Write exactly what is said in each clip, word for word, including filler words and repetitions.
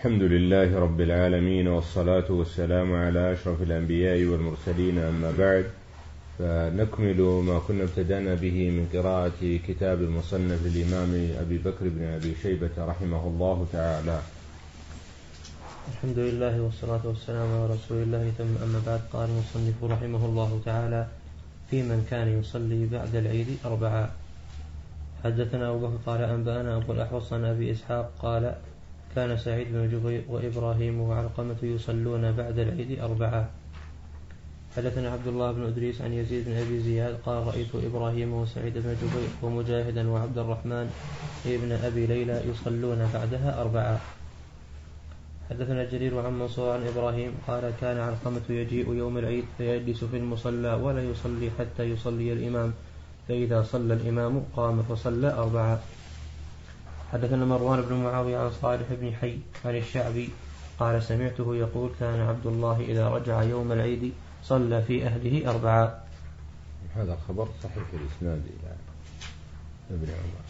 الحمد لله رب العالمين، والصلاة والسلام على أشرف الأنبياء والمرسلين، أما بعد، فنكمل ما كنا ابتدأنا به من قراءة كتاب المصنف للإمام أبي بكر بن أبي شيبة رحمه الله تعالى. الحمد لله والصلاة والسلام على رسول الله، ثم أما بعد. قال المصنف رحمه الله تعالى: في من كان يصلي بعد العيد أربعة. حدثنا أبو بكر قال أنبأنا أبو الأحوص عن أبي إسحاق قال: كان سعيد بن جبير وإبراهيم وعلقمة يصلون بعد العيد أربعة. حدثنا عبد الله بن إدريس عن يزيد بن أبي زياد قال: رأيت إبراهيم وسعيد بن جبير ومجاهدا وعبد الرحمن ابن أبي ليلى يصلون بعدها أربعة. حدثنا جرير عن منصور عن إبراهيم قال: كان علقمة يجيء يوم العيد فيجلس في المصلى ولا يصلي حتى يصلي الإمام، فإذا صلى الإمام قام فصلى أربعة. حدثنا مروان بن معاوية عن صالح بن حي عن الشعبي قال: سمعته يقول: كان عبد الله إذا رجع يوم العيد صلى في أهله أربعة. هذا خبر صحيح الإسناد إلى ابن عمر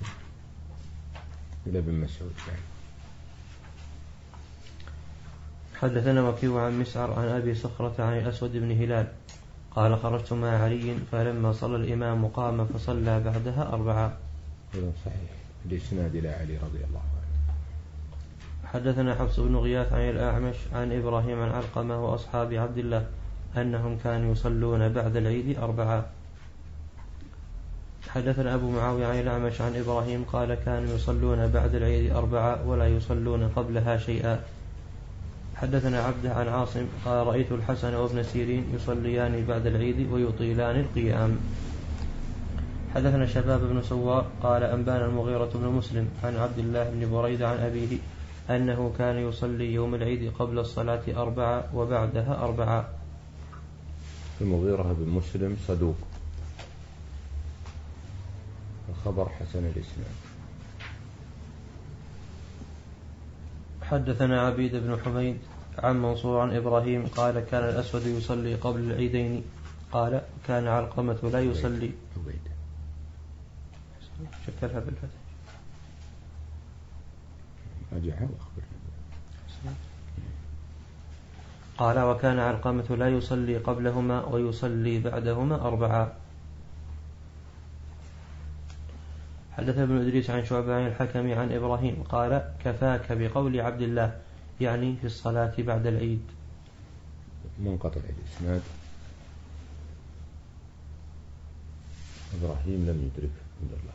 إلى ابن مسعود. حدثنا وكيع عن مسعر عن أبي صخرة عن الأسود بن هلال قال: خرجت مع علي فلما صلى الإمام قام فصلى بعدها أربعة. هذا صحيح الإسناد إلى علي رضي الله عنه. حدثنا حفص بن غياث عن الأعمش عن إبراهيم عن علقمة وأصحاب عبد الله أنهم كانوا يصلون بعد العيد أربعة. حدثنا أبو معاوية عن الأعمش عن إبراهيم قال: كانوا يصلون بعد العيد أربعة ولا يصلون قبلها شيئا. حدثنا عبده عن عاصم قال: رأيت الحسن وابن سيرين يصليان بعد العيد ويطيلان القيام. حدثنا شباب بن سوار قال: أنبانا المغيرة بن مسلم عن عبد الله بن بريدة عن أبيه أنه كان يصلي يوم العيد قبل الصلاة أربعة وبعدها أربعة. المغيرة بن مسلم صدوق، الخبر حسن الإسناد. حدثنا عبيد بن حميد عن منصور عن إبراهيم قال: كان الأسود يصلي قبل العيدين. قال: كان علقمة لا يصلي. شكلها بالفتح. قال: وكان علقمة لا يصلي قبلهما ويصلي بعدهما أربعة. حدث ابن إدريس عن شعبة عن الحكم عن إبراهيم قال: كفاك بقول عبد الله، يعني في الصلاة بعد العيد. منقطع الإسناد. إبراهيم لم يدرك عبد الله.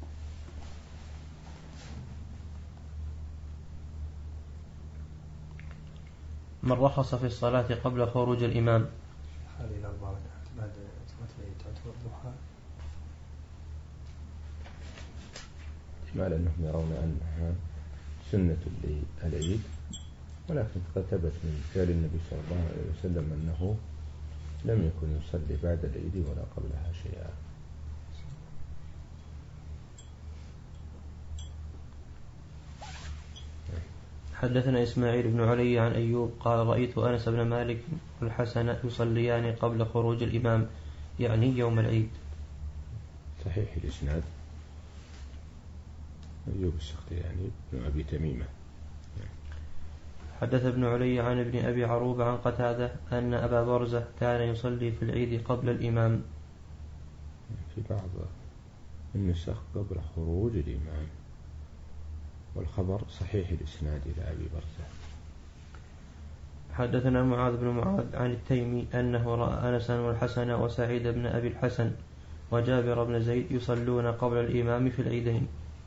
من رخص في الصلاة قبل خروج الإمام. هذه الأربع ركعات بعد صلاة العيد تعتبر ضحى؟ احتمال أنهم يرون أنها سنة للعيد، ولكن قد ثبت من فعل النبي صلى الله عليه وسلم أنه لم يكن يصلي بعد العيد ولا قبلها شيئا. حدثنا إسماعيل بن علي عن أيوب قال: رأيت أنس بن مالك والحسن يصليان قبل خروج الإمام، يعني يوم العيد. صحيح الإسناد. أيوب السختياني بن أبي تميمة. حدث ابن علي عن ابن أبي عروبة عن قتادة أن أبا برزة كان يصلي في العيد قبل الإمام. في بعض النسخ قبل خروج الإمام، والخبر صحيح الإسناد إلى أبي برزة. حدثنا معاذ بن معاذ عن التيمي أنه رأى أنسا والحسن وسعيد بن أبي الحسن وجابر بن زيد يصلون قبل الإمام في العيدين.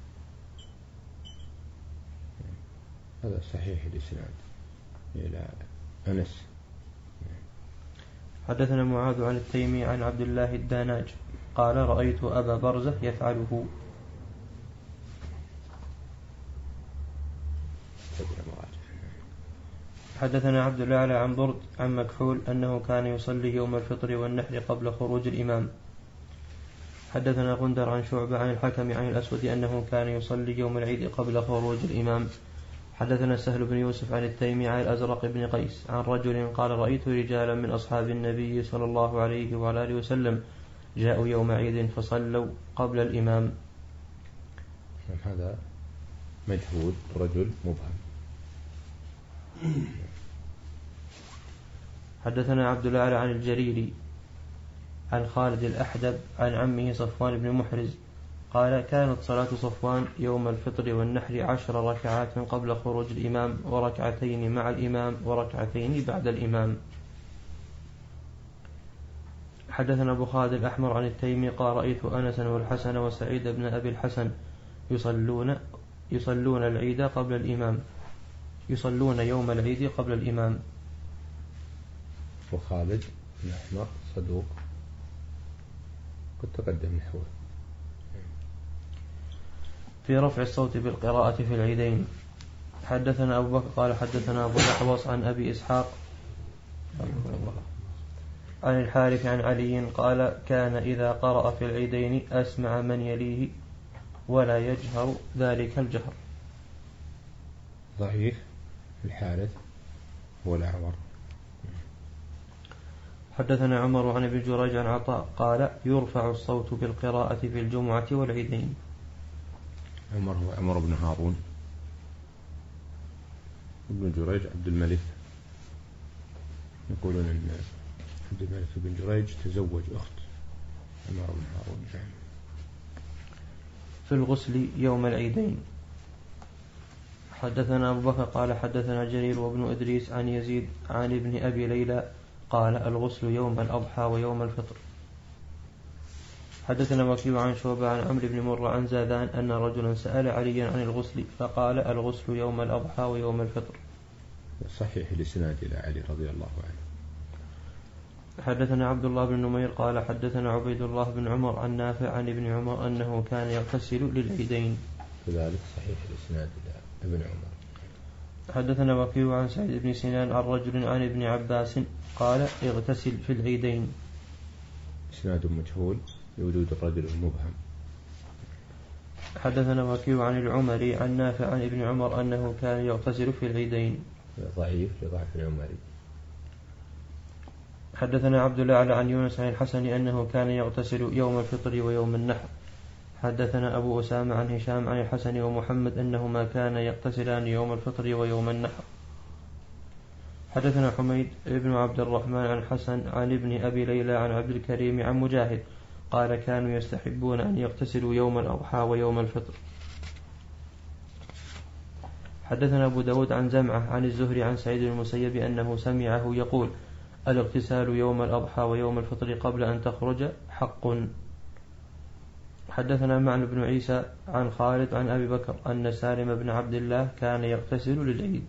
هذا صحيح الإسناد إلى أنس. حدثنا معاذ عن التيمي عن عبد الله الداناج قال: رأيت أبا برزة يفعله. حدثنا عبد الأعلى عن برد عن مكحول أنه كان يصلي يوم الفطر والنحر قبل خروج الإمام. حدثنا غندر عن شعبة عن الحكم عن الأسود أنه كان يصلي يوم العيد قبل خروج الإمام. حدثنا سهل بن يوسف عن التيمي عن الأزرق بن قيس عن رجل قال: رأيت رجالا من أصحاب النبي صلى الله عليه وعلى آله وسلم جاءوا يوم عيد فصلوا قبل الإمام. هذا مجهود، رجل مبهم. حدثنا عبد الأعلى عن الجريري عن خالد الأحدب عن عمه صفوان بن محرز قال كانت صلاة صفوان يوم الفطر والنحر عشر ركعات قبل خروج الإمام وركعتين مع الإمام وركعتين بعد الإمام. حدثنا أبو خالد الأحمر عن التيمي قال رأيت أنسا والحسن وسعيد بن أبي الحسن يصلون يصلون العيد قبل الإمام يصلون يوم العيد قبل الإمام. وخالد الأحمر صدوق قد تقدم نحوه. في رفع الصوت بالقراءة في العيدين. حدثنا أبو بكر قال حدثنا أبو الأحوص عن أبي إسحاق عن الحارث عن علي قال كان إذا قرأ في العيدين أسمع من يليه ولا يجهر ذلك الجهر. ضعيف الحارث والأعور. حدثنا عمر عن ابن جريج عن عطاء قال يرفع الصوت بالقراءة في الجمعة والعيدين. عمر هو عمر بن هارون، ابن جريج عبد الملك، يقولون أن عبد الملك بن جريج تزوج أخت عمر بن هارون. في الغسل يوم العيدين. حدثنا أبو بكر قال حدثنا جرير وابن إدريس عن يزيد عن ابن أبي ليلى قال الغسل يوم الأضحى ويوم الفطر. حدثنا وكيع عن شعبة عن عمرو بن مرة عن زادان أن رجلا سأل عليا عن الغسل فقال الغسل يوم الأضحى ويوم الفطر. صحيح الإسناد إلى علي رضي الله عنه. حدثنا عبد الله بن نمير قال حدثنا عبيد الله بن عمر عن نافع عن ابن عمر أنه كان يغتسل للعيدين. كذلك صحيح الإسناد إلى ابن عمر. حدثنا وكيع عن سعيد بن سنان عن رجل عن ابن عباس قال اغتسل في العيدين. إسناد مجهول لوجود الرجل المبهم. حدثنا وكيع عن العمري عن نافع عن ابن عمر أنه كان يغتسل في العيدين. ضعيف لضعف العمري. حدثنا عبد الأعلى عن يونس عن الحسن أنه كان يغتسل يوم الفطر ويوم النحر. حدثنا أبو أسامة عن هشام عن الحسن ومحمد أنهما كان يغتسلان يوم الفطر ويوم النحر. حدثنا حميد بن عبد الرحمن عن الحسن عن ابن أبي ليلى عن عبد الكريم عن مجاهد قال كانوا يستحبون أن يغتسلوا يوم الأضحى ويوم الفطر. حدثنا أبو داود عن زمعة عن الزهري عن سعيد المسيب أنه سمعه يقول الاغتسال يوم الأضحى ويوم الفطر قبل أن تخرج حق. حدثنا معن بن عيسى عن خالد عن أبي بكر أن سالم بن عبد الله كان يغتسل للعيد.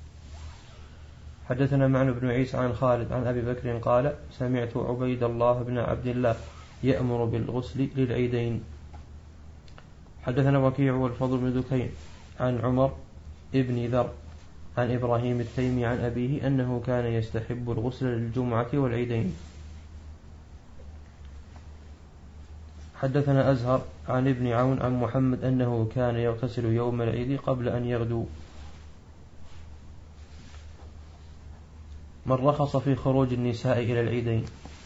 حدثنا معن بن عيسى عن خالد عن أبي بكر قال سمعت عبيد الله بن عبد الله يأمر بالغسل للعيدين. حدثنا وكيع والفضل بن دكين عن عمر ابن ذر عن إبراهيم التيمي عن أبيه أنه كان يستحب الغسل للجمعة والعيدين. حدثنا أزهر عن ابن عون عن محمد أنه كان يغتسل يوم العيد قبل أن يغدو. من رخص في خروج النساء إلى العيدين.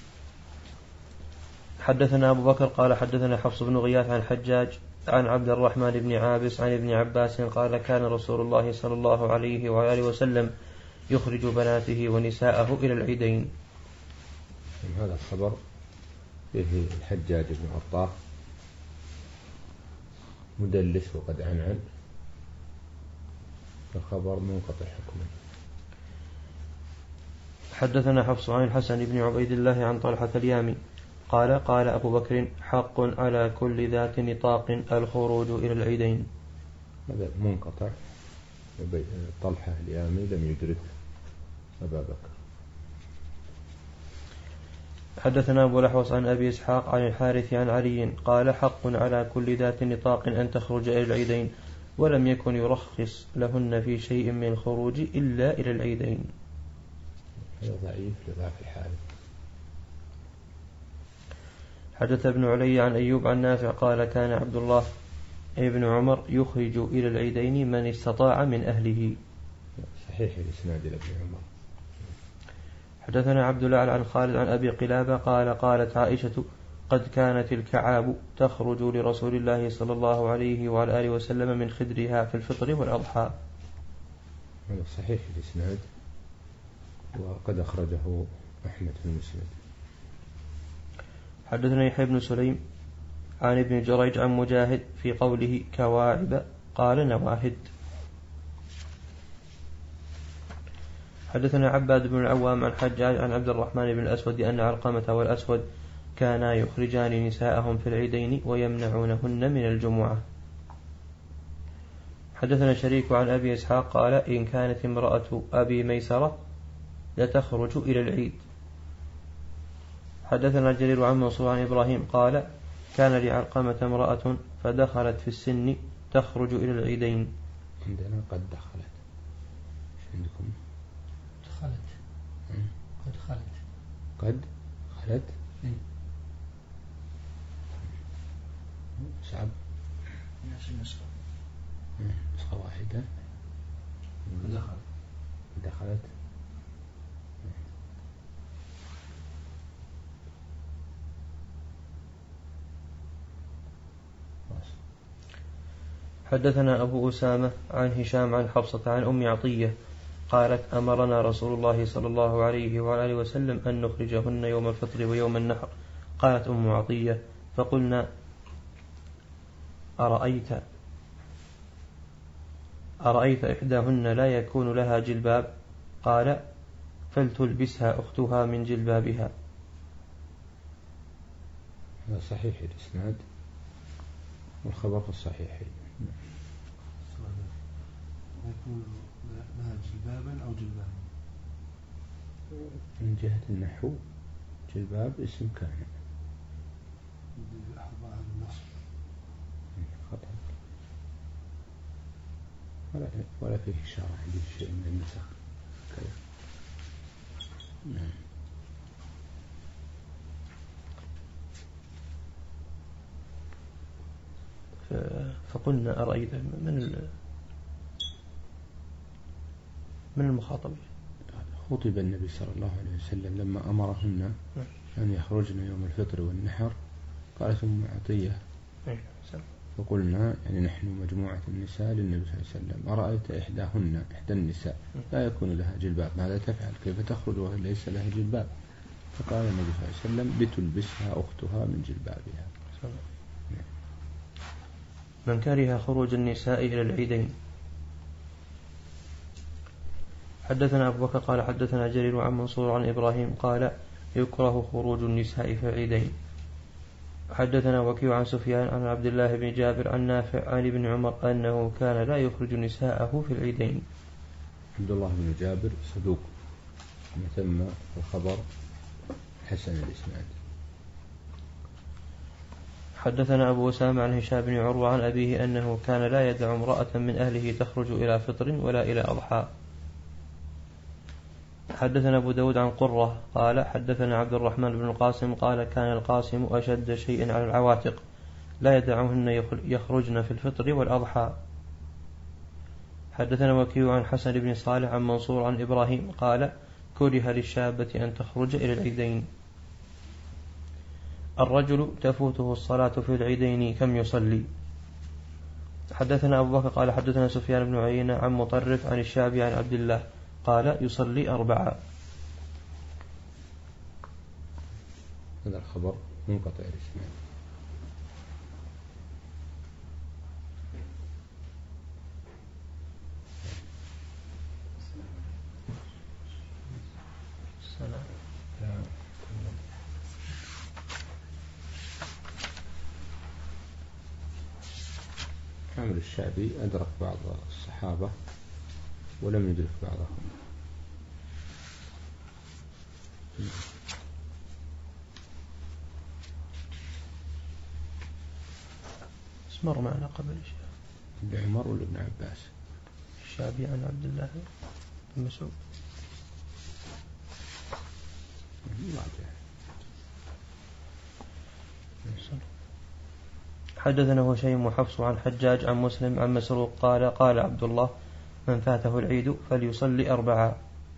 حدثنا أبو بكر قال حدثنا حفص بن غياث عن الحجاج عن عبد الرحمن بن عابس عن ابن عباس قال كان رسول الله صلى الله عليه وآله وسلم يخرج بناته ونساءه إلى العيدين. هذا الخبر فيه الحجاج بن عطار مدلس وقد عنعن، فخبر منقطع حكما. حدثنا حفص عن الحسن بن عبيد الله عن طلحة اليامي قال قال أبو بكر حق على كل ذات نطاق الخروج إلى العيدين. هذا منقطع، طلحة اليامي لم يدرك أبا بكر. حدثنا أبو الأحوص عن أبي إسحاق عن الحارث عن علي قال حق على كل ذات نطاق أن تخرج إلى العيدين ولم يكن يرخص لهن في شيء من الخروج إلا إلى العيدين. هذا ضعيف لضعف الحارث. حدث ابن علي عن أيوب عن نافع قال كان عبد الله ابن عمر يخرج إلى العيدين من استطاع من أهله. صحيح الإسناد إلى ابن عمر. حدثنا عبد الله عن خالد عن أبي قلابة قال قالت عائشة قد كانت الكعاب تخرج لرسول الله صلى الله عليه وعلى آله وسلم من خدرها في الفطر والأضحى. هذا صحيح الإسناد، وقد أخرجه أحمد في المسند. حدثنا يحيى بن سليم عن ابن جريج عن مجاهد في قوله كواعب قال نواهد. حدثنا عباد بن العوام عن حجاج عن عبد الرحمن بن الأسود أن علقمة والأسود كانا يخرجان نساءهم في العيدين ويمنعونهن من الجمعة. حدثنا شريك عن أبي إسحاق قال إن كانت امرأة أبي ميسرة لتخرج إلى العيد. حدثنا جرير عن منصور عن إبراهيم قال كان لعلقمة امرأة فدخلت في السن تخرج إلى العيدين. عندنا قد دخلت، ايش عندكم؟ دخلت قد خلت قد خلت صعب نفس النسخة نسخة واحدة دخلت دخلت. حدثنا أبو أسامة عن هشام عن حفصة عن أم عطية قالت أمرنا رسول الله صلى الله عليه وعلى وسلم أن نخرجهن يوم الفطر ويوم النحر. قالت أم عطية فقلنا أرأيت أرأيت إحداهن لا يكون لها جلباب؟ قال فلتلبسها أختها من جلبابها. هذا صحيح الإسناد والخبر في الصحيحين. يكون لها جلبابا أو جلبابا. من جهة النحو جلباب اسم كان ولا ولا فيه إشارة عندي شيء من النسخ كذا. نعم. فقلنا أرأيت من من المخاطبين؟ خطب النبي صلى الله عليه وسلم لما أمرهن أن يخرجن يوم الفطر والنحر. قالت أم عطية فقلنا يعني نحن مجموعة النساء للنبي صلى الله عليه وسلم أرأيت إحداهن إحدى النساء لا يكون لها جلباب ماذا تفعل؟ كيف تخرج وهي ليس لها جلباب؟ فقال النبي صلى الله عليه وسلم بتلبسها أختها من جلبابها. من كره خروج النساء إلى العيدين. حدثنا أبو بكر قال حدثنا جرير عن منصور عن إبراهيم قال يكره خروج النساء في العيدين. حدثنا وكيع عن سفيان عن عبد الله بن جابر عن نافع عن ابن عمر أنه كان لا يخرج نساءه في العيدين. عبد الله بن جابر صدوق ثم الخبر حسن الإسناد. حدثنا أبو أسامة عن هشام بن عروة عن أبيه أنه كان لا يدع امرأة من أهله تخرج إلى فطر ولا إلى أضحى. حدثنا أبو داود عن قرة قال حدثنا عبد الرحمن بن القاسم قال كان القاسم أشد شيء على العواتق لا يدعهن يخرجن في الفطر والأضحى. حدثنا وكيع عن حسن بن صالح عن منصور عن إبراهيم قال كره للشابة أن تخرج إلى العيدين. الرجل تفوته الصلاة في العيدين كم يصلي؟ حدثنا أبو بكر قال حدثنا سفيان بن عيينة عن مطرف عن الشعبي عن عبد الله قال يصلي أربعة. هذا الخبر منقطع الإسناد. عامر الشعبي أدرك بعض الصحابة ولم يدرك بعضهم. اسمر معنا قبل شيء ابن عمر ولا ابن عباس؟ الشعبي عن عبد الله بن مسعود. حدثنا هشيم وحفص عن حجاج عن مسلم عن مسروق قال قال عبد الله من فاته العيد فليصلي أربعة.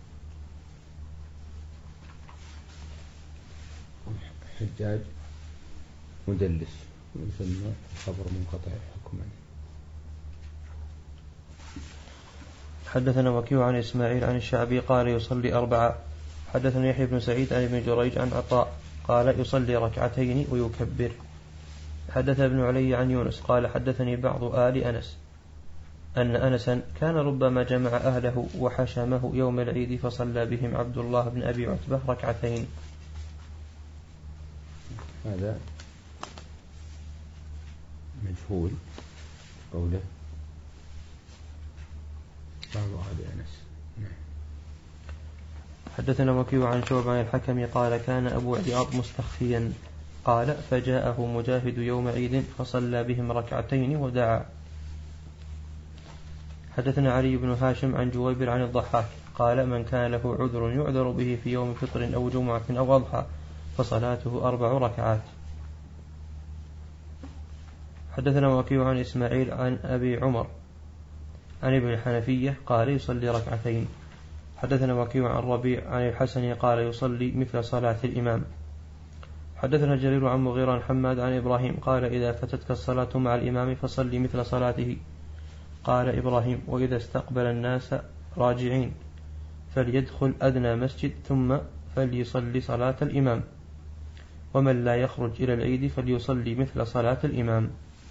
حجاج مدلس ويسمى خبر منقطع حكما. حدثنا وكيع عن إسماعيل عن الشعبي قال يصلي أربعة. حدثنا يحيى بن سعيد عن ابن جريج عن عطاء قال يصلي ركعتين ويكبر. حدث ابن علي عن يونس قال حدثني بعض آل أنس أن أنسا كان ربما جمع أهله وحشمه يوم العيد فصلى بهم عبد الله بن أبي عتبة ركعتين. هذا مجهول قوله بعض آل أنس. حدثنا وكيع عن شعبة عن الحكم قال كان أبو عياض مستخفيا قال فجاءه مجاهد يوم عيد فصلى بهم ركعتين ودعا. حدثنا علي بن هاشم عن جويبر عن الضحاك قال من كان له عذر يعذر به في يوم فطر أو جمعة أو أضحى فصلاته أربع ركعات. حدثنا وكيع عن إسماعيل عن أبي عمر عن ابن الحنفية قال يصلي ركعتين. حدثنا وكيع عن ربيع عن الحسن قال يصلي مثل صلاة الإمام. حدثنا جرير عن مغيرة عن حماد عن إبراهيم قال إذا فتتك الصلاة مع الإمام فصلي مثل صلاته. قال إبراهيم وإذا استقبل الناس راجعين فليدخل أدنى مسجد ثم فليصلي صلاة الإمام ومن لا يخرج إلى العيد فليصلي مثل صلاة الإمام.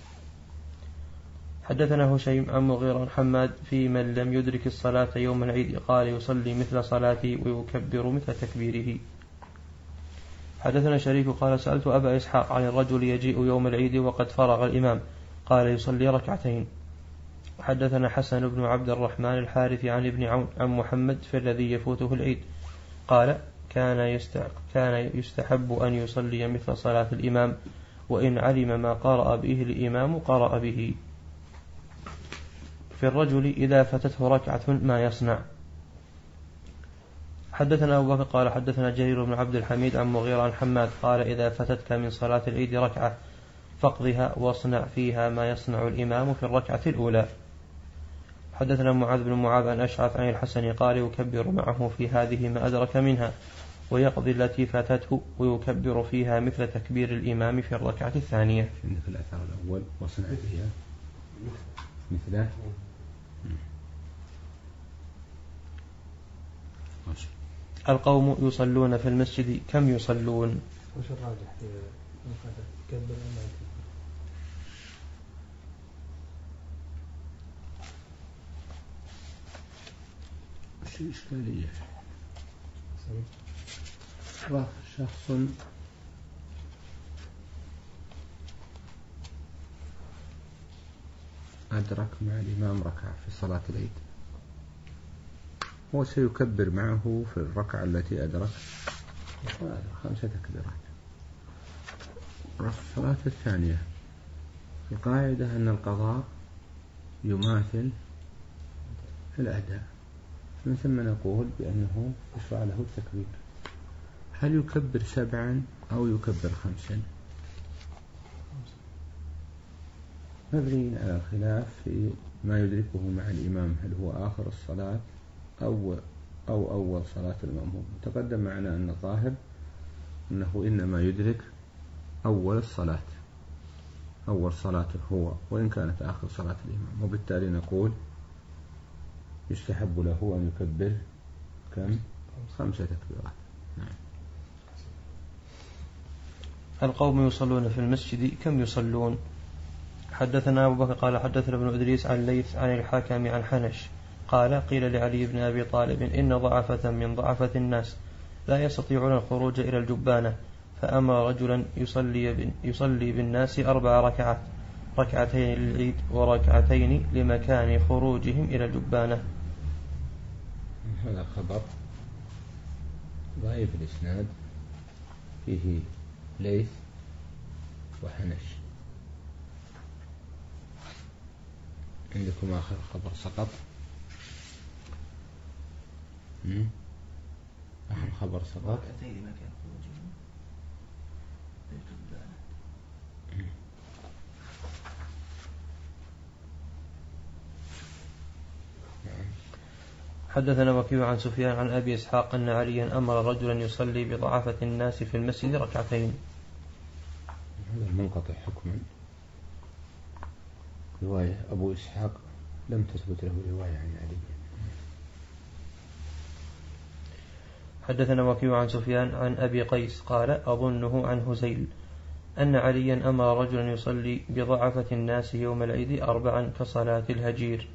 حدثنا هشيم عن مغيرة عن حماد في من لم يدرك الصلاة يوم العيد قال يصلي مثل صلاته ويكبر مثل تكبيره. حدثنا شريك قال سألت أبا إسحاق عن الرجل يجيء يوم العيد وقد فرغ الإمام قال يصلي ركعتين. حدثنا حسن بن عبد الرحمن الحارث عن ابن عون عن محمد في الذي يفوته العيد قال كان كان يستحب أن يصلي مثل صلاة الإمام وإن علم ما قرأ به الإمام قرأ به. في الرجل إذا فتته ركعة ما يصنع. حدثنا أبو بكر قال حدثنا جرير بن عبد الحميد عن مغيرة عن حماد قال إذا فتتك من صلاة العيد ركعة فاقضها واصنع فيها ما يصنع الإمام في الركعة الأولى. حدثنا معاذ بن معاذ عن أشعث عن الحسن قال يكبر معه في هذه ما أدرك منها ويقضي التي فاتته ويكبر فيها مثل تكبير الإمام في الركعة الثانية. عندك الأثر الأول واصنع فيها مثله. القوم يصلون في المسجد كم يصلون؟ وش الراجح في تكبر ولا ما تكبر؟ وش الإشكالية؟ شخص أدرك مع الإمام ركعة في صلاة العيد هو سيكبر معه في الركعة التي أدرك خمسة تكبيرات. الصلاة الثانية القاعدة أن القضاء يماثل الأداء من ثم نقول بأنه يشرع له التكبير. هل يكبر سبعا أو يكبر خمسا؟ مبني على الخلاف في ما يدركه مع الإمام هل هو آخر الصلاة أو أو أول صلاة المأموم. تقدم معنا أن الظاهر أنه إنما يدرك أول الصلاة أول صلاته هو وإن كانت آخر صلاة الإمام وبالتالي نقول يستحب له أن يكبر كم؟ خمسة تكبيرات. نعم. القوم يصلون في المسجد كم يصلون؟ حدثنا أبو بكر قال حدثنا ابن إدريس عن ليث عن الحكم عن حنش قال قيل لعلي بن أبي طالب إن ضعفة من ضعفة الناس لا يستطيعون الخروج إلى الجبانة فأمر رجلا يصلي, يصلي بالناس أربع ركعات ركعتين للعيد وركعتين لمكان خروجهم إلى الجبانة. هذا خبر ضعيف الإسناد فيه ليث وحنش. عندكم آخر خبر سقط. آخر خبر سقط. ركعتين مكان خروجهم إلى الجبانة. حدثنا وكيع عن سفيان عن أبي إسحاق أن عليا أمر رجلا يصلي بضعافة الناس في المسجد ركعتين. هذا المنقطع حكما. رواية أبو إسحاق لم تثبت له رواية عن علي. حدثنا وكيع عن سفيان عن أبي قيس قال أظنه عن هزيل أن عليا أمر رجلا يصلي بضعفة الناس يوم العيد أربعا كصلاة الهجير.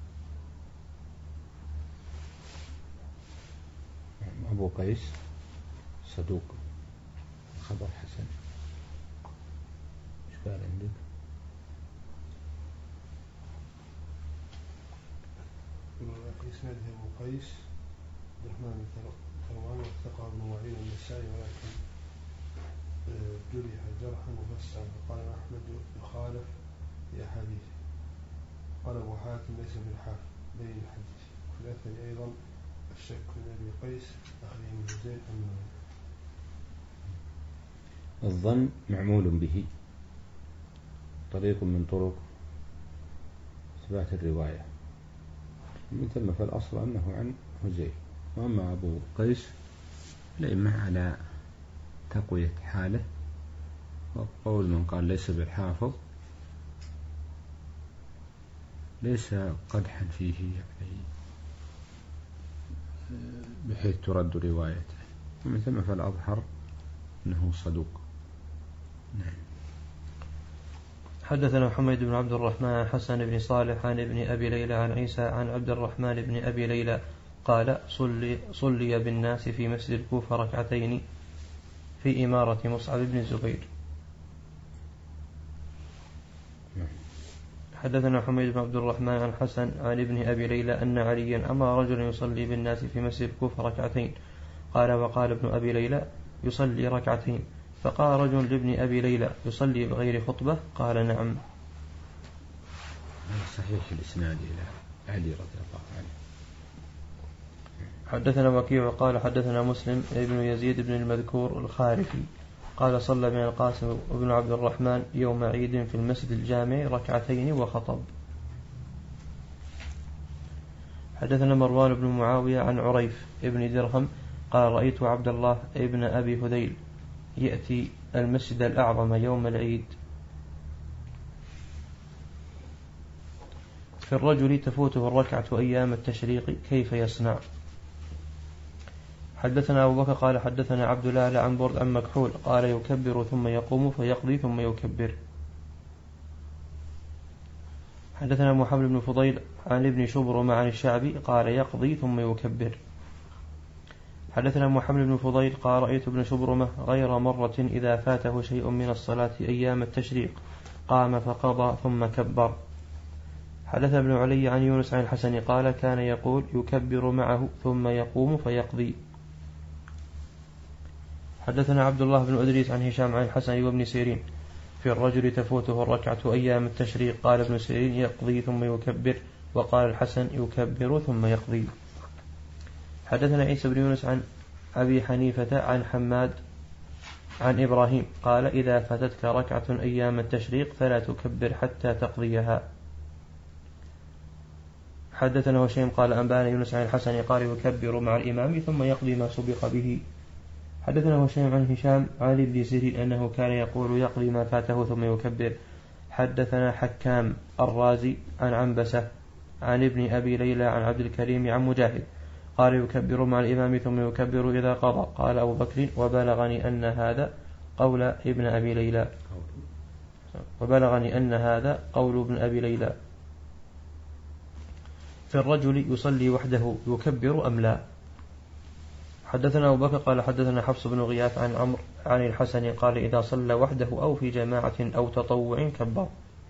أبو قيس صدوق، خبر حسن. إيش قال عندك؟ إسناده أبو قيس عبد الرحمن الثروان وثقه ابن معين النسائي، ولكن جرح جرحا مفسرا، فقال أحمد يخالف في أحاديثه. قال أبو حاتم ليس بالحافظ بين الحديث. في الأثر أيضا الشك من أبي قيس أخذه من زيد أم الظن معمول به طريق من طرق إثبات الرواية، مثل ما في الأصل أنه عن هزيل. وأما أبو قيس الأئمة على تقوية حاله، وقول من قال ليس بالحافظ ليس قدحا فيه يعني بحيث ترد روايته، ومثل ما في الأظهر أنه صدوق. نعم. حدثنا محمد بن عبد الرحمن حسن بن صالح عن ابن أبي ليلى عن عيسى عن عبد الرحمن بن أبي ليلى قال صلي, صلي بالناس في مسجد الكوفة ركعتين في إمارة مصعب بن الزبير. حدثنا محمد بن عبد الرحمن عن حسن عن ابن أبي ليلى أن عليا أمر رجلا يصلي بالناس في مسجد الكوفة ركعتين. قال وقال ابن أبي ليلى يصلي ركعتين، فقال رجل لابن أبي ليلى يصلي بغير خطبة؟ قال نعم. صحيح الإسناد إلى علي رضي الله عنه. حدثنا وكيع قال حدثنا مسلم ابن يزيد بن المذكور الخارفي قال صلى بن القاسم بن عبد الرحمن يوم عيد في المسجد الجامع ركعتين وخطب. حدثنا مروان بن معاوية عن عريف ابن درهم قال رأيت عبد الله ابن أبي هذيل يأتي المسجد الأعظم يوم العيد، في الرجل تفوته الركعة أيام التشريق كيف يصنع؟ حدثنا أبو بكر قال حدثنا عبد الله عن برد عن مكحول قال يكبر ثم يقوم فيقضي ثم يكبر. حدثنا محمد بن فضيل عن ابن شبرم عن الشعبي قال يقضي ثم يكبر. حدثنا محمد بن فضيل قال رأيت ابن شبرمة غير مرة إذا فاته شيء من الصلاة أيام التشريق قام فقضى ثم كبر. حدث ابن علي عن يونس عن الحسن قال كان يقول يكبر معه ثم يقوم فيقضي. حدثنا عبد الله بن أدريس عن هشام عن الحسن وابن سيرين في الرجل تفوته الركعة أيام التشريق قال ابن سيرين يقضي ثم يكبر، وقال الحسن يكبر ثم يقضي. حدثنا عيسى بن يونس عن أبي حنيفة عن حماد عن إبراهيم قال إذا فاتتك ركعة أيام التشريق فلا تكبر حتى تقضيها. حدثنا هشيم قال أنبانا يونس عن الحسن قال يكبر مع الإمام ثم يقضي ما سبق به. حدثنا هشيم عن هشام عن ابن سيرين أنه كان يقول يقضي ما فاته ثم يكبر. حدثنا حكام الرازي عن عنبسة عن ابن أبي ليلى عن عبد الكريم عن مجاهد قال يكبر مع الإمام ثم يكبر إذا قضى. قال أبو بكر وبلغني أن هذا قول ابن أبي ليلى وبلغني أن هذا قول ابن أبي ليلى في الرجل يصلي وحده يكبر أم لا؟ حدثنا أبو بكر قال حدثنا حفص بن غياث عن عمرو عن الحسن قال إذا صلى وحده أو في جماعة أو تطوع كبر.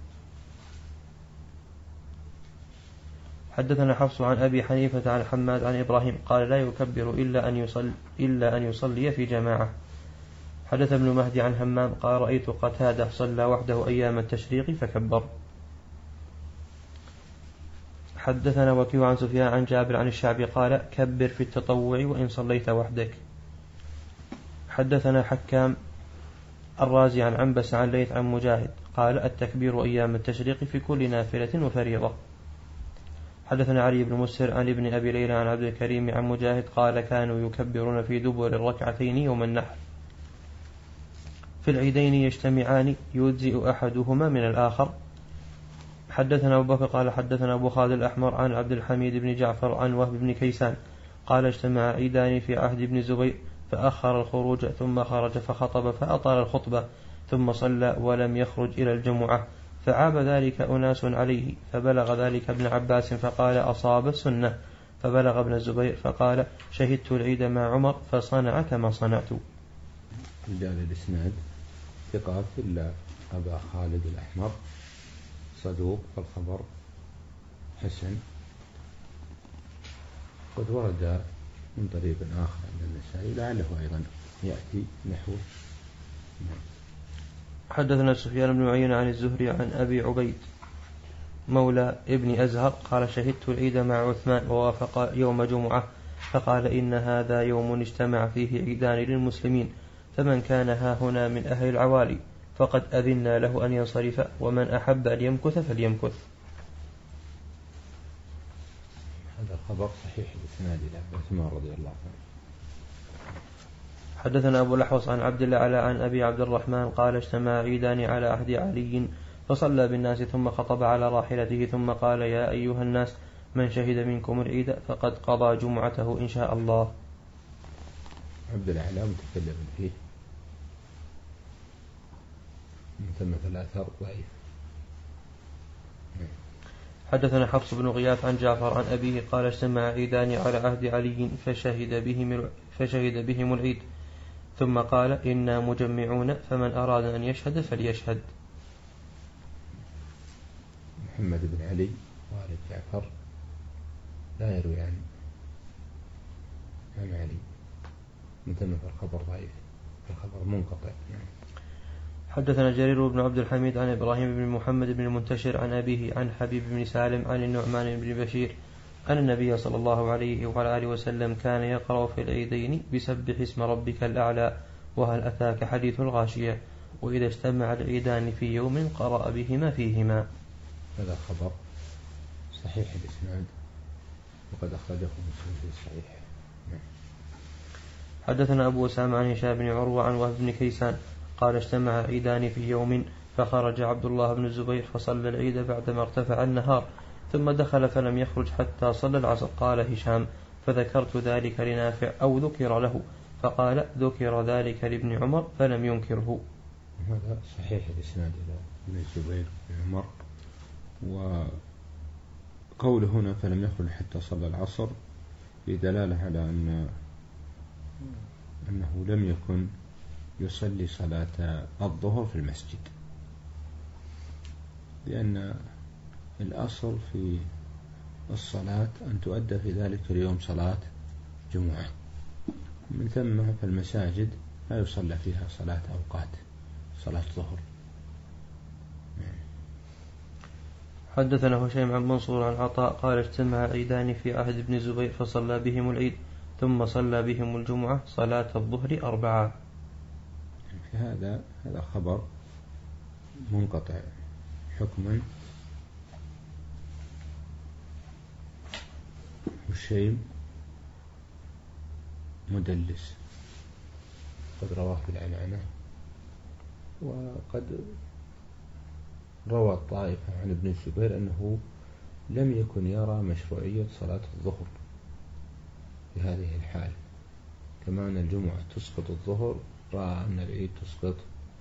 حدثنا حفص عن أبي حنيفة عن حماد عن إبراهيم قال لا يكبر إلا أن يصلي, إلا أن يصلي في جماعة. حدث ابن مهدي عن همام قال رأيت قتادة صلى وحده أيام التشريق فكبر. حدثنا وكيع عن سفيان عن جابر عن الشعبي قال كبر في التطوع وإن صليت وحدك. حدثنا حكام الرازي عن عنبس عن ليث عن مجاهد قال التكبير أيام التشريق في كل نافلة وفريضة. حدثنا علي بن مسهر عن ابن أبي ليلى عن عبد الكريم عن مجاهد قال كانوا يكبرون في دبر الركعتين يوم النحر في العيدين يجتمعان يجزئ أحدهما من الآخر. حدثنا أبو بكر قال حدثنا أبو خالد الأحمر عن عبد الحميد بن جعفر عن وهب بن كيسان قال اجتمع عيدان في عهد ابن الزبير فأخر الخروج ثم خرج فخطب فأطال الخطبة ثم صلى ولم يخرج إلى الجمعة فعاب ذلك أناس عليه فبلغ ذلك ابن عباس فقال أصاب السنة فبلغ ابن الزبير فقال شهدت العيد مع عمر فصنع كما صنعت. رجال الإسناد ثقات إلا أبا خالد الأحمر صدوق فالخبر حسن. قد ورد من طريق آخر عند النسائي لعله أيضا يأتي نحوه. حدثنا سفيان بن عيينة عن الزهري عن أبي عبيد مولى ابن أزهر قال شهدت العيد مع عثمان ووافق يوم جمعة فقال إن هذا يوم اجتمع فيه عيدان للمسلمين فمن كان ها هنا من أهل العوالي فقد أذنا له أن ينصرف ومن أحب أن يمكث فليمكث. هذا خبر صحيح الإسناد إلى عثمان رضي الله عنه. حدثنا أبو الأحوص عن عبد الله على عن أبي عبد الرحمن قال اجتمع عيدان على عهد علي فصلى بالناس ثم خطب على راحلته ثم قال يا أيها الناس من شهد منكم العيد فقد قضى جمعته إن شاء الله. عبد الأعلى متكلم فيه مثل الآثار ضعيف. حدثنا حفص بن غياث عن جعفر عن أبيه قال اجتمع عيدان على عهد علي فشهد بهم, فشهد بهم العيد ثم قال إنا مجمعون فمن أراد أن يشهد فليشهد. محمد بن علي والد جعفر لا يروي عن عن علي مثل الخبر ضعيف الخبر منقطع. حدثنا جرير بن عبد الحميد عن إبراهيم بن محمد بن المنتشر عن أبيه عن حبيب بن سالم عن النعمان بن بشير أن النبي صلى الله عليه وعلى آله وسلم كان يقرأ في العيدين بسبح اسم ربك الأعلى وهل أتاك حديث الغاشية وإذا اجتمع العيدان في يوم قرأ بهما فيهما. هذا خبر صحيح الإسناد وقد أخرجه مسلم في الصحيح. حدثنا أبو أسامة عن هشام بن عروة عن وهب بن كيسان قال اجتمع عيدان في يوم فخرج عبد الله بن الزبير فصلى العيد بعدما ارتفع النهار ثم دخل فلم يخرج حتى صلى العصر. قال هشام فذكرت ذلك لنافع أو ذكر له فقال ذكر ذلك لابن عمر فلم ينكره. هذا صحيح الإسناد إلى ابن الزبير بن عمر. وقوله هنا فلم يخرج حتى صلى العصر بدلالة على أن أنه لم يكن يصلي صلاة الظهر في المسجد لأن الأصل في الصلاة أن تؤدى في ذلك اليوم صلاة جمعة من ثم فالمساجد لا يصلى فيها صلاة أوقات صلاة ظهر. حدثنا هشيم عن منصور عن عطاء قال اجتمع عيدان في عهد ابن الزبير فصلى بهم العيد ثم صلى بهم الجمعة صلاة الظهر أربعة. هذا هذا خبر منقطع حكما. هشيم مدلس قد رواه بالعنعنة وقد روى الطائفة عن ابن الزبير أنه لم يكن يرى مشروعية صلاة الظهر في هذه الحال كما أن الجمعة تسقط الظهر رأى أن العيد تسقط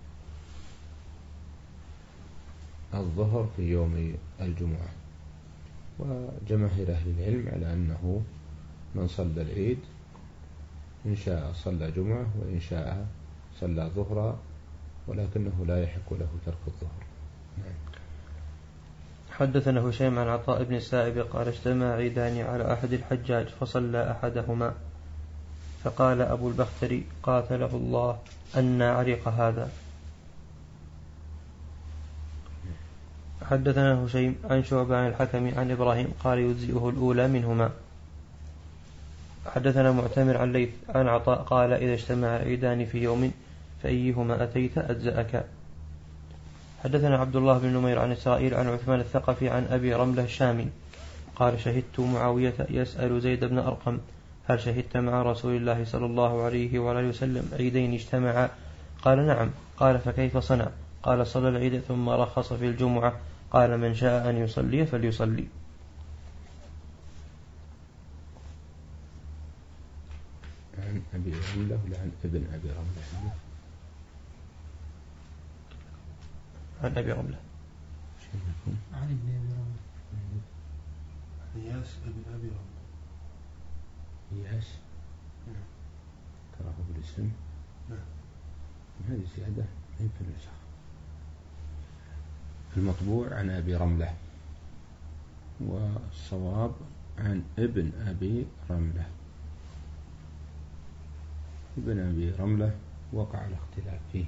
الظهر في يوم الجمعة. وجماهير أهل العلم على أنه من صلى العيد إن شاء صلى جمعة وإن شاء صلى ظهرا ولكنه لا يحق له ترك الظهر. حدثنا هشيم عن عطاء بن السائب قال اجتمع عيدان على أحد الحجاج فصلى أحدهما فقال أبو البختري قاتله الله أن عرق هذا. حدثنا هشيم عن شعبة عن الحكم عن إبراهيم قال يجزئه الأولى منهما. حدثنا معتمر عن ليث عن عطاء قال إذا اجتمع عيدان في يوم فأيهما أتيت أجزأك. حدثنا عبد الله بن نمير عن إسرائيل عن عثمان الثقفي عن أبي رملة الشامي قال شهدت معاوية يسأل زيد بن أرقم هل شهدت مع رسول الله صلى الله عليه وعلى وسلم عيدين اجتمعا؟ قال نعم. قال فكيف صنع؟ قال صلى العيد ثم رخص في الجمعة. قال من شاء أن يصلي فليصلي. أبي رملة ولا عن ابن أبي رملة؟ عن أبي رملة. عن ابن أبي رملة. إياس ابن أبي رملة. إياس تراه بالاسم. هذه زيادة من في النسخ. المطبوع عن أبي رملة، والصواب عن ابن أبي رملة. ابن أبي رملة وقع الاختلاف فيه،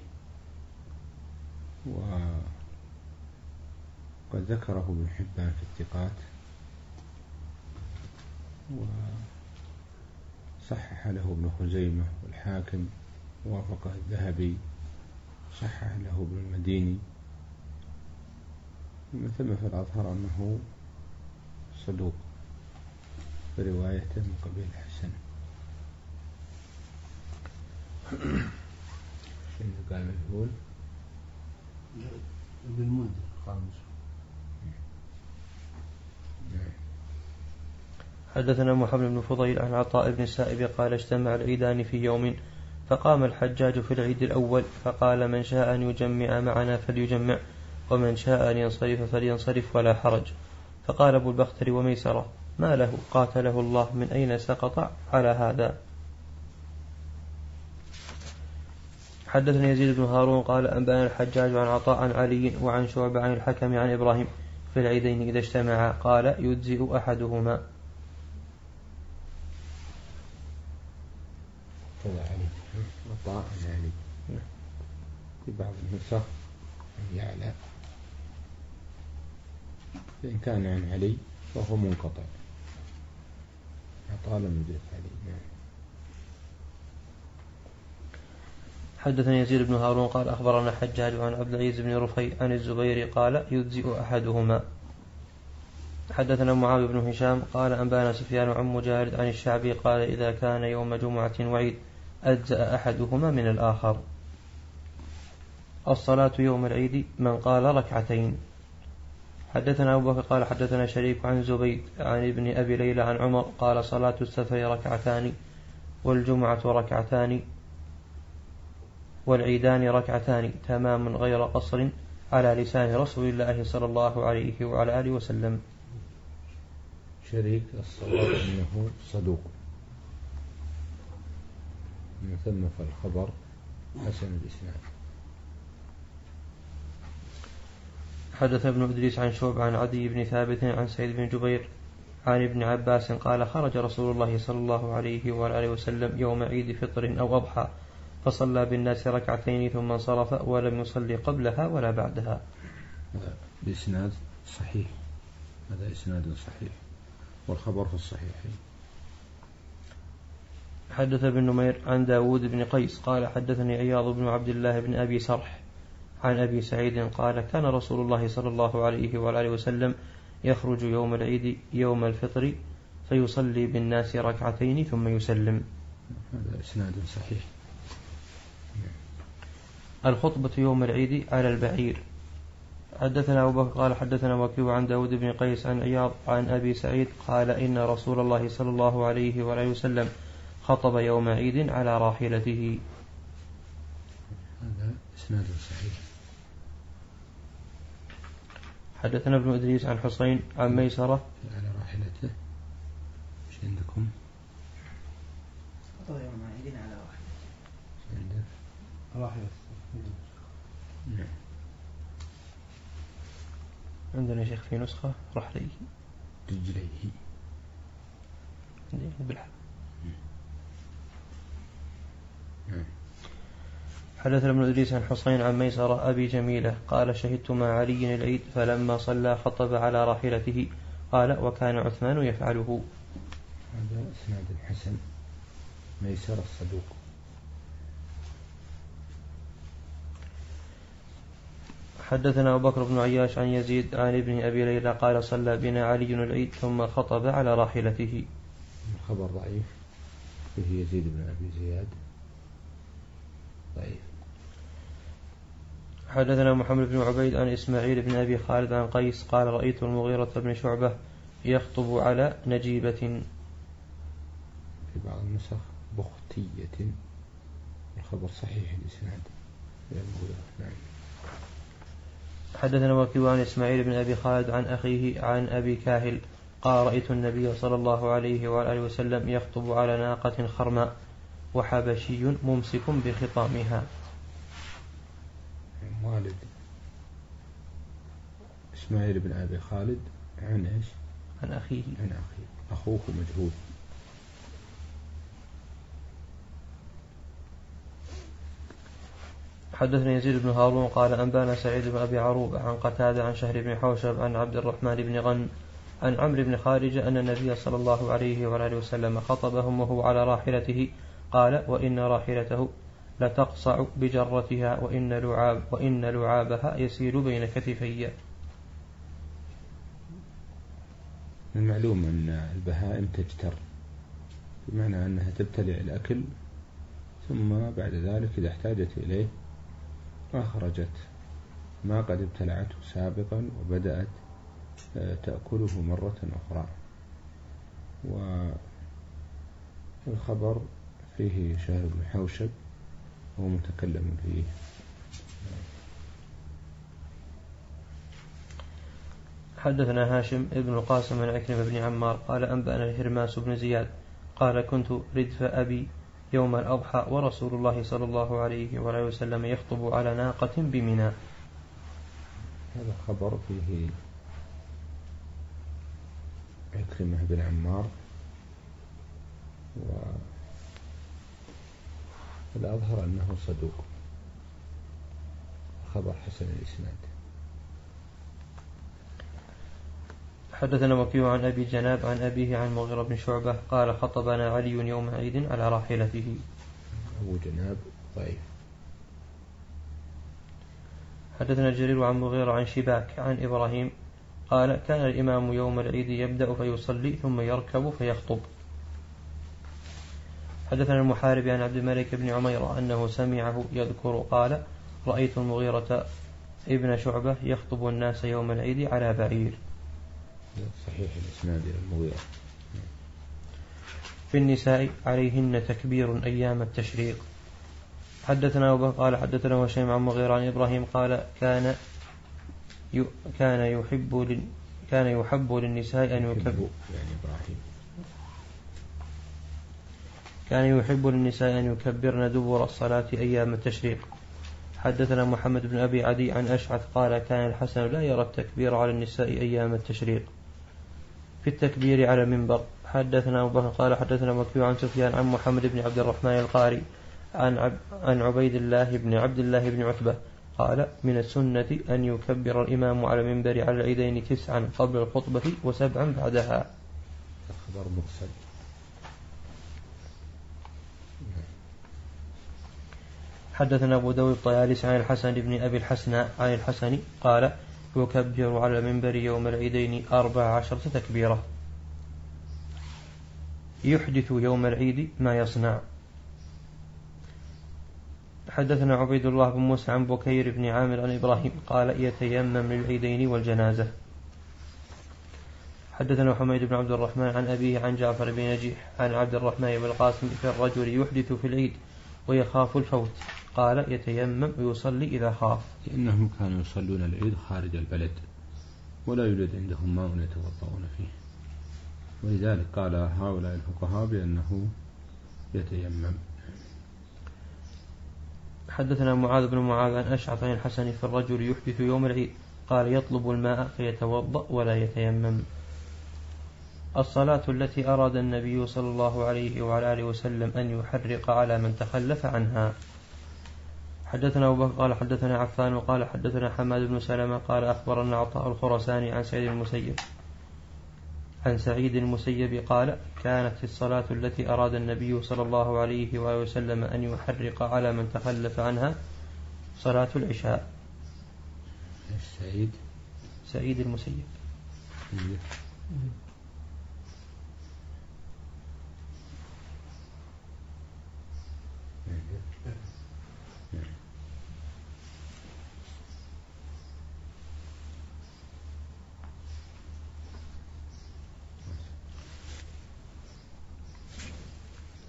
وقد ذكره ابن حبان في الثقات، وصحح له ابن خزيمة والحاكم، ووافقه الذهبي، صحح له ابن المديني. ومن ثم فالأظهر أنه صدوق بروايته من قبيل الحسن. شنو قال مجهول؟ ابن المنذر خامس. حدثنا محمد بن فضيل عن عطاء بن السائب قال اجتمع العيدان في يوم، فقام الحجاج في العيد الأول فقال من شاء أن يجمع معنا فليجمع، ومن شاء أن ينصرف فلينصرف ولا حرج. فقال أبو البختر وميسرة ما له قاتله الله من أين سقط على هذا؟ حدثني يزيد بن هارون قال أنبأنا الحجاج عن عطاء عن علي وعن شعبة عن الحكم عن إبراهيم في العيدين إذا اجتمعا قال يجزئ أحدهما. كذا علي عطاء عن علي في بعض النسخ يعلى، فإن كان عن علي فهو منقطع، عطاء لم يدرك علي. حدثني يزيد بن هارون قال أخبرنا حجاج عن عبد العزيز بن رفيع عن الزبير قال يجزئ أحدهما. حدثنا معاوية بن هشام قال أنبانا سفيان عن مجاهد عن الشعبي قال إذا كان يوم جمعة وعيد أجزأ أحدهما من الآخر. الصلاة يوم العيد من قال ركعتين. حدثنا أبو بكر قال حدثنا شريك عن زبيد عن ابن أبي ليلى عن عمر قال صلاة السفر ركعتان والجمعة ركعتان والعيدان ركعتان تمام غير قصر على لسان رسول الله صلى الله عليه وعلى آله وسلم. شريك الصواب أنه صدوق، من ثم فالخبر حسن الإسناد. حدث ابن إدريس عن شعب عن عدي بن ثابت عن سعيد بن جبير عن ابن عباس قال خرج رسول الله صلى الله عليه وآله وسلم يوم عيد فطر أو أضحى فصلى بالناس ركعتين ثم انصرف ولم يصلي قبلها ولا بعدها. بإسناد صحيح، هذا إسناد صحيح والخبر في الصحيحين. حدث ابن نمير عن داود بن قيس قال حدثني عياض بن عبد الله بن أبي سرح عن أبي سعيد قال كان رسول الله صلى الله عليه وآله وسلم يخرج يوم العيد يوم الفطر فيصلي بالناس ركعتين ثم يسلم. هذا إسناد صحيح. الخطبة يوم العيد على البعير. حدثنا أبو بكر قال حدثنا وكيع عن داود بن قيس عن عياض عن أبي سعيد قال إن رسول الله صلى الله عليه وآله وسلم خطب يوم عيد على راحلته. هذا إسناد صحيح. حدثنا ابن إدريس عن حسين عن ميسرة على راحلته. ايش عندكم؟ خطب يوم عيد على راحلته. عندك راحلته. نعم. عندنا شيخ في نسخة رحليه رجليه بالحق. نعم. حدثنا ابن إدريس عن حسين عن ميسرة أبي جميلة قال شهدت مع علي العيد فلما صلى خطب على راحلته قال وكان عثمان يفعله. هذا إسناد حسن. ميسرة الصدوق. حدثنا أبو بكر بن عياش عن يزيد عن ابن أبي ليلى قال صلى بنا علي العيد ثم خطب على راحلته. الخبر ضعيف، فيه يزيد بن أبي زياد ضعيف. حدثنا محمد بن عبيد عن إسماعيل بن أبي خالد عن قيس قال رأيت المغيرة بن شعبة يخطب على نجيبة. في بعض النسخ بختية، الخبر صحيح الإسناد. نعم. حدثنا وكيع عن إسماعيل بن أبي خالد عن أخيه عن أبي كاهل قال رأيت النبي صلى الله عليه وآله وسلم يخطب على ناقة خرماء وحبشي ممسك بخطامها. والد إسماعيل بن أبي خالد عن إيش؟ عن أخيه. عن أخيه، أخوه مجهول. حدثنا يزيد بن هارون قال أنبانا سعيد بن أبي عروبة عن قتادة عن شهر بن حوشب عن عبد الرحمن بن غن عن عمرو بن خارجة أن النبي صلى الله عليه وآله وسلم خطبهم وهو على راحلته قال وإن راحلته لتقصع بجرتها وإن لعاب وإن لعابها يسير بين كتفي. المعلوم أن البهائم تجتر، بمعنى أنها تبتلع الأكل ثم بعد ذلك إذا احتاجت إليه أخرجت ما قد ابتلعته سابقا وبدأت تأكله مرة أخرى. والخبر فيه شهر بن حوشب وهو متكلم فيه. حدثنا هاشم ابن القاسم عن عكرمة بن عمار قال أنبأنا الهرماس بن زياد قال كنت ردف أبي يوم الأضحى ورسول الله صلى الله عليه وآله وسلم يخطب على ناقة بمنى. هذا خبر فيه عكرمة بن عمار، والأظهر أنه صدوق، خبر حسن الإسناد. حدثنا وكيع عن أبي جناب عن أبيه عن مغيرة بن شعبة قال خطبنا علي يوم عيد على راحلته. أبو جناب ضعيف. حدثنا جرير عن مغيرة عن شباك عن إبراهيم قال كان الإمام يوم العيد يبدأ فيصلي ثم يركب فيخطب. حدثنا المحارب عن عبد الملك بن عميرة أنه سمعه يذكر قال رأيت المغيرة ابن شعبة يخطب الناس يوم العيد على بعير. صحيح الإسناد إلى المغيرة. في النساء عليهن تكبير أيام التشريق. حدثنا أبو بكر قال حدثنا هشيم عن مغيرة عن إبراهيم قال كان كان يحب كان يحب للنساء أن يكبر يعني إبراهيم كان يحب للنساء أن يكبرن دبر الصلاة أيام التشريق. حدثنا محمد بن أبي عدي عن أشعث قال كان الحسن لا يرى التكبير على النساء أيام التشريق في التكبير على المنبر. حدثنا أبو بكر قال حدثنا وكيع عن سفيان عن محمد بن عبد الرحمن القاري عن, عب عن عبيد الله بن عبد الله بن عتبة قال من السنة أن يكبر الإمام على المنبر على العيدين تسعا قبل الخطبة وسبعا بعدها. خبر مرسل. حدثنا أبو داود الطيالسي عن الحسن بن أبي الحسناء عن الحسن قال يكبر على المنبر يوم العيدين أربع عشرة تكبيرة يحدث يوم العيد ما يصنع. حدثنا عبيد الله بن موسى عن بكير بن عامر عن إبراهيم قال يتيمم للعيدين والجنازة. حدثنا حميد بن عبد الرحمن عن أبيه عن جعفر بن نجيح عن عبد الرحمن بن القاسم في الرجل يحدث في العيد ويخاف الفوت قال يتيمم ويصلي إذا خاف. لأنهم كانوا يصلون العيد خارج البلد ولا يوجد عندهم ماء يتوضؤون فيه، ولذلك قال هؤلاء الفقهاء بأنه يتيمم. حدثنا معاذ بن معاذ عن أشعث عن الحسن في الرجل يحدث يوم العيد قال يطلب الماء فيتوضأ ولا يتيمم. الصلاة التي أراد النبي صلى الله عليه وعلى آله وسلم أن يحرق على من تخلف عنها. حدثنا أبو بكر قال حدثنا عفان وقال حدثنا حماد بن سلمة قال أخبرنا عطاء الخرساني عن سعيد المسيب عن سعيد المسيب قال كانت الصلاة التي أراد النبي صلى الله عليه وآله وسلم أن يحرق على من تخلف عنها صلاة العشاء. سعيد سعيد المسيب.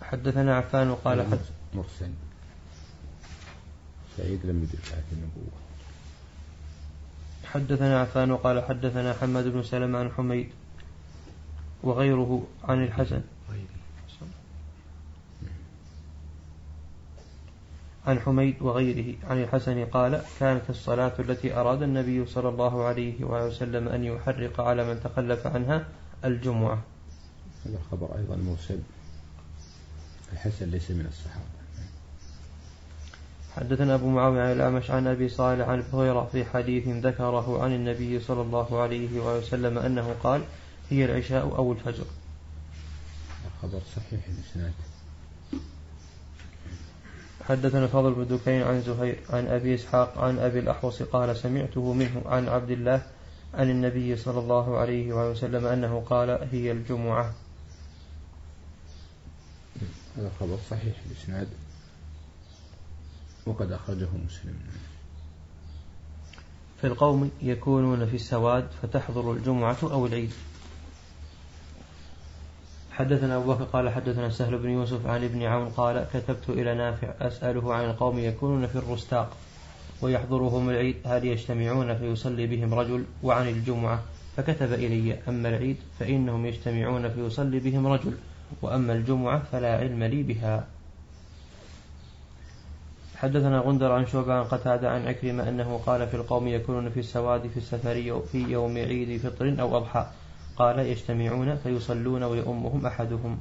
حدثنا عفان وقال حد مرسل سعيد لم يدرك آية النبوة. حدثنا عفان وقال حدثنا حماد بن سلمة عن حميد وغيره عن الحسن عن حميد وغيره عن الحسن قال كانت الصلاة التي أراد النبي صلى الله عليه وسلم أن يحرق على من تخلف عنها الجمعة. هذا الخبر أيضا مرسل، الحسن ليس من الصحابة. حدثنا أبو معاوية عن الأعمش عن أبي صالح عن أبي هريرة في حديث ذكره عن النبي صلى الله عليه وسلم أنه قال هي العشاء أو الفجر. الخبر صحيح الإسناد. حدثنا فضل بن دكين عن زهير عن أبي إسحاق عن أبي الأحوص قال سمعته منه عن عبد الله عن النبي صلى الله عليه وسلم أنه قال هي الجمعة. هذا خبر صحيح الإسناد وقد أخرجه مسلم. في القوم يكونون في السواد فتحضر الجمعة أو العيد. حدثنا أبو بكر قال حدثنا سهل بن يوسف عن ابن عون قال كتبت إلى نافع أسأله عن القوم يكونون في الرستاق ويحضرهم العيد هل يجتمعون فيصلي بهم رجل، وعن الجمعة فكتب إلي أما العيد فإنهم يجتمعون فيصلي بهم رجل، وأما الجمعة فلا علم لي بها. حدثنا غندر عن شعبة عن قتادة عن عكرمة أنه قال في القوم يكونون في السواد في السفر في يوم عيد فطر أو أضحى قال يجتمعون فيصلون ويؤمهم أحدهم.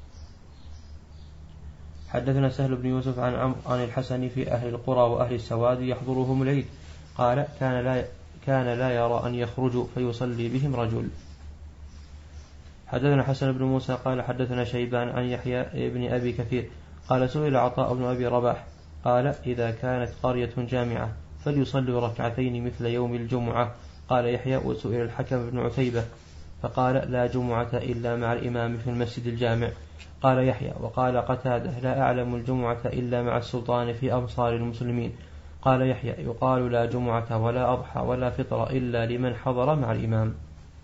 حدثنا سهل بن يوسف عن عمرو عن الحسن في أهل القرى وأهل السواد يحضرهم العيد قال كان لا كان لا يرى أن يخرجوا فيصلي بهم رجل. حدثنا حسن بن موسى قال حدثنا شيبان عن يحيى بن أبي كثير قال سئل عطاء بن أبي رباح قال إذا كانت قرية جامعة فليصلوا ركعتين مثل يوم الجمعة. قال يحيى وسئل الحكم بن عتيبة فقال لا جمعة إلا مع الإمام في المسجد الجامع. قال يحيى وقال قتادة لا أعلم الجمعة إلا مع السلطان في أمصار المسلمين. قال يحيى يقال لا جمعة ولا أضحى ولا فطر إلا لمن حضر مع الإمام.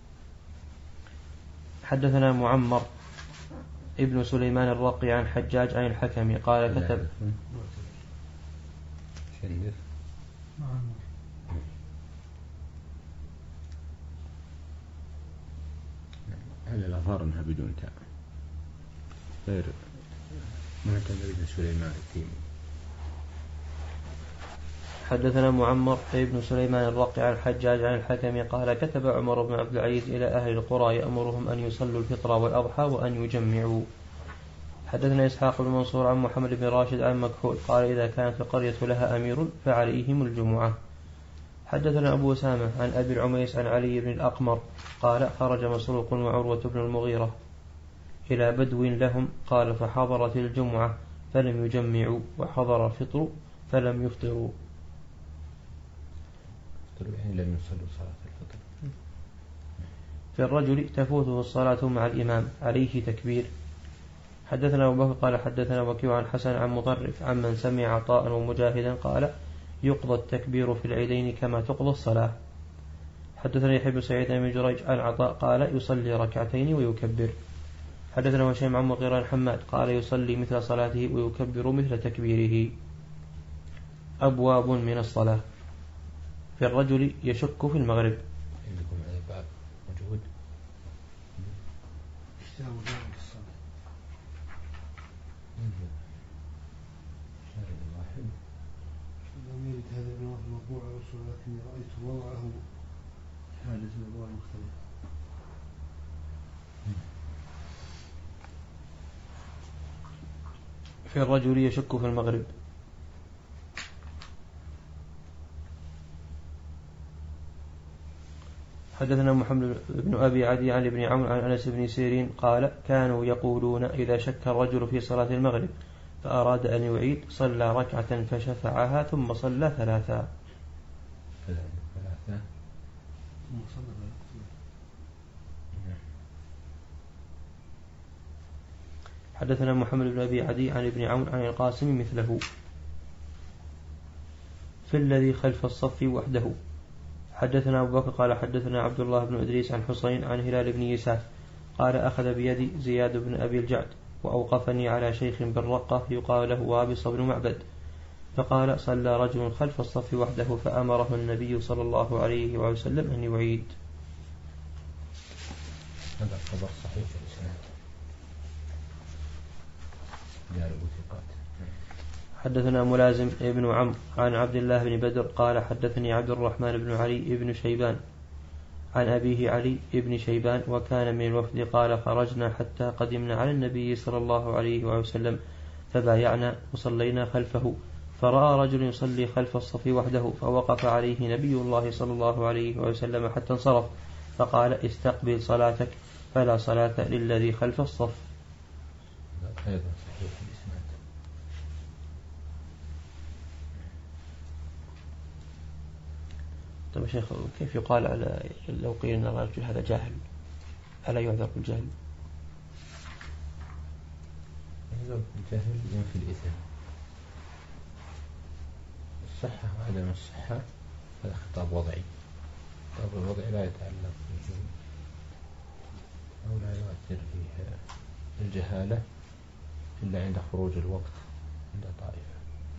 حدثنا معمر ابن سليمان الرقي عن حجاج عن الحكم قال كتب هل الأظهر أنها بدون تاء غير معتمر بن سليمان التيمي. حدثنا معمر ابن سليمان الرقي عن الحجاج عن الحكم قال كتب عمر بن عبد العزيز إلى أهل القرى يأمرهم أن يصلوا الفطر والأضحى وأن يجمعوا. حدثنا إسحاق بن منصور عن محمد بن راشد عن مكحول قال إذا كانت القرية لها أمير فعليهم الجمعة. حدثنا أبو أسامة عن أبي العميس عن علي بن الأقمر قال خرج مسروق وعروة بن المغيرة إلى بدو لهم قال فحضرت الجمعة فلم يجمعوا وحضر الفطر فلم يفطروا. لم يصلوا صلاة الفطر. في الرجل تفوته الصلاة مع الإمام عليه تكبير. حدثنا أبو بكر قال حدثنا وكيع عن حسن عن مطرف عن من سمع عطاء ومجاهدا قال يقضى التكبير في العيدين كما تقضى الصلاة. حدثنا يحيى بن سعيد بن جريج عن عطاء قال يصلي ركعتين ويكبر. حدثنا هشام عن مغيرة عن حماد قال يصلي مثل صلاته ويكبر مثل تكبيره. أبواب من الصلاة. في الرجل يشك في المغرب. عندكم هذا باب موجود. لم يرد هذا النوع المطبوع على رسول الله لكني رأيت وضعه حالة الأبواب المختلفة. في الرجل يشك في المغرب. حدثنا محمد بن أبي عدي عن ابن عون عن أنس بن سيرين قال كانوا يقولون إذا شك الرجل في صلاة المغرب فأراد أن يعيد صلى ركعة فشفعها ثم صلى ثلاثا. ثلاثة ثم صلى. حدثنا محمد بن أبي عدي عن ابن عون عن القاسم مثله. في الذي خلف الصف وحده. حدثنا أبو بكر قال حدثنا عبد الله بن إدريس عن حسين عن هلال بن يساف قال أخذ بيدي زياد بن أبي الجعد وأوقفني على شيخ بالرقة يقال له وابص بن معبد، فقال صلى رجل خلف الصف وحده فأمره النبي صلى الله عليه وسلم أن يعيد. هذا الخبر صحيح الإسناد. حدثنا ملازم ابن عمرو عن عبد الله بن بدر قال حدثني عبد الرحمن بن علي بن شيبان عن أبيه علي بن شيبان وكان من الوفد قال خرجنا حتى قدمنا على النبي صلى الله عليه وسلم فبايعنا وصلينا خلفه، فرأى رجل يصلي خلف الصف وحده فوقف عليه نبي الله صلى الله عليه وسلم حتى انصرف فقال استقبل صلاتك فلا صلاة للذي خلف الصف. أيضا صحيح الإسناد. طيب يا شيخ كيف يقال على لو قيل أن الرجل هذا جاهل ألا يعذر بالجهل؟ يعذر بالجهل ينفي الإثم. الصحة وعدم الصحة هذا خطاب وضعي، خطاب الوضعي لا يتعلق به أو لا يؤثر فيه الجهالة إلا عند خروج الوقت عند طائفة.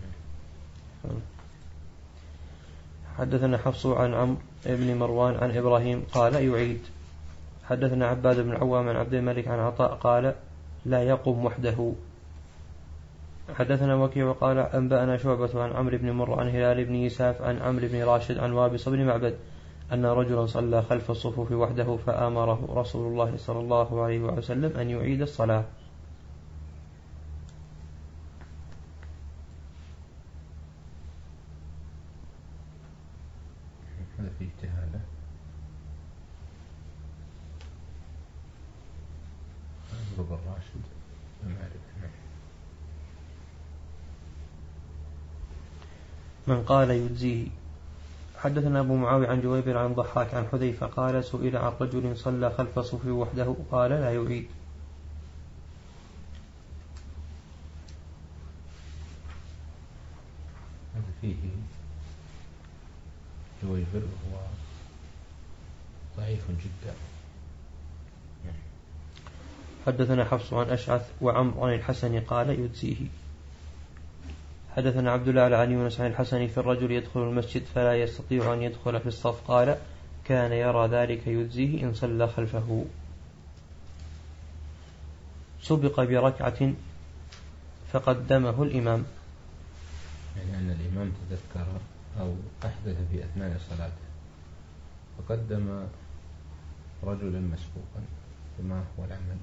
حدثنا حفص عن عمرو بن مروان عن إبراهيم قال يعيد. حدثنا عباد بن عوام عن عبد الملك عن عطاء قال لا يقوم وحده. حدثنا وكيع وقال أنبأنا شعبة عن عمرو بن مر عن هلال بن يساف عن عمرو بن راشد عن وابص بن معبد أن رجلا صلى خلف الصفوف وحده فآمره رسول الله صلى الله عليه وسلم أن يعيد الصلاة. هذا فيه جهالة. عمرو بن راشد من قال يجزيه. حدثنا أبو معاوية عن جويبر عن ضحاك عن حذيفة قال سئل عن رجل صلى خلف صف وحده قال لا يعيد. هذا فيه جويبر وهو ضعيف جدا. حدثنا حفص عن أشعث وعمر عن الحسن قال يجزيه. حدثنا عبد الله عن يونس عن الحسن في الرجل يدخل المسجد فلا يستطيع أن يدخل في الصف قال كان يرى ذلك يجزيه إن صلى خلفه. سبق بركعة فقدمه الإمام، يعني أن الإمام تذكر أو أحدث في أثناء صلاته فقدم رجلا مسبوقا، فما هو العمل؟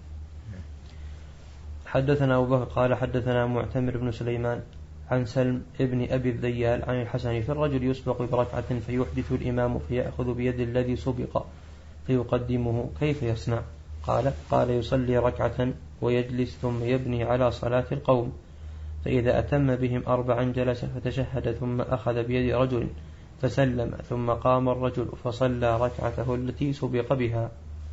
حدثنا أبو بكر قال حدثنا معتمر بن سليمان عن سلم ابن أبي الذيال عن الحسن في الرجل يسبق بركعة فيحدث الإمام فيأخذ بيد الذي سبق فيقدمه كيف يصنع؟ قال قال يصلي ركعة ويجلس ثم يبني على صلاة القوم، فإذا أتم بهم أربعا جلس فتشهد ثم أخذ بيد رجل فسلم ثم قام الرجل فصلى ركعته التي سبق بها.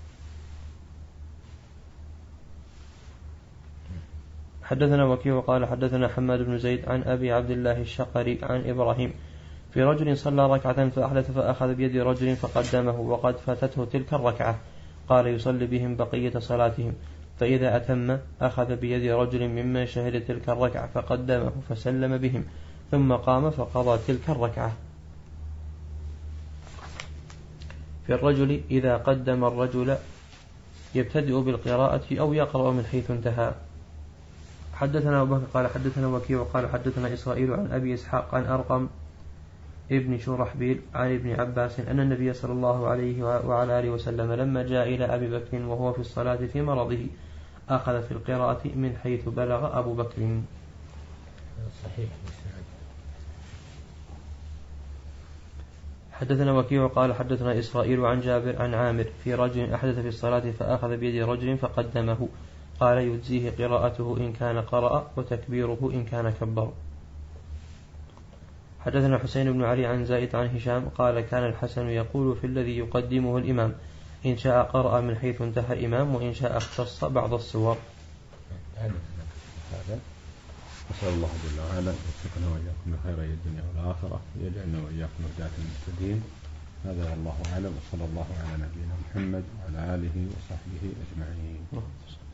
حدثنا وكيع وقال حدثنا حماد بن زيد عن أبي عبد الله الشقري عن إبراهيم في رجل صلى ركعة فأحدث فأخذ بيد رجل فقدمه وقد فاتته تلك الركعة قال يصلي بهم بقية صلاتهم، فإذا أتم أخذ بيد رجل ممن شهد تلك الركعة فقدمه فسلم بهم ثم قام فقضى تلك الركعة. في الرجل إذا قدم الرجل يبتدئ بالقراءة أو يقرأ من حيث انتهى. حدثنا أبو بكر قال حدثنا وكيع وقال حدثنا إسرائيل عن أبي إسحاق عن أرقم ابن شرحبيل عن ابن عباس أن النبي صلى الله عليه وعلى آله وسلم لما جاء إلى أبي بكر وهو في الصلاة في مرضه أخذ في القراءة من حيث بلغ أبو بكر. صحيح. حدثنا وكيع وقال حدثنا إسرائيل عن جابر عن عامر في رجل أحدث في الصلاة فأخذ بيد رجل فقدمه قال يجزيه قراءته إن كان قرأ وتكبيره إن كان كبر. حدثنا حسين بن علي عن زائد عن هشام قال كان الحسن يقول في الذي يقدمه الإمام إن شاء قرأ من حيث انتهى الإمام وإن شاء اختص بعض السور. هذا نسأل الله جل وعلا يوفقنا وإياكم لخير الدنيا والآخرة ويجعلنا وإياكم هداة المهتدين. هذا والله أعلم وصلى الله على نبينا محمد وعلى آله وصحبه أجمعين.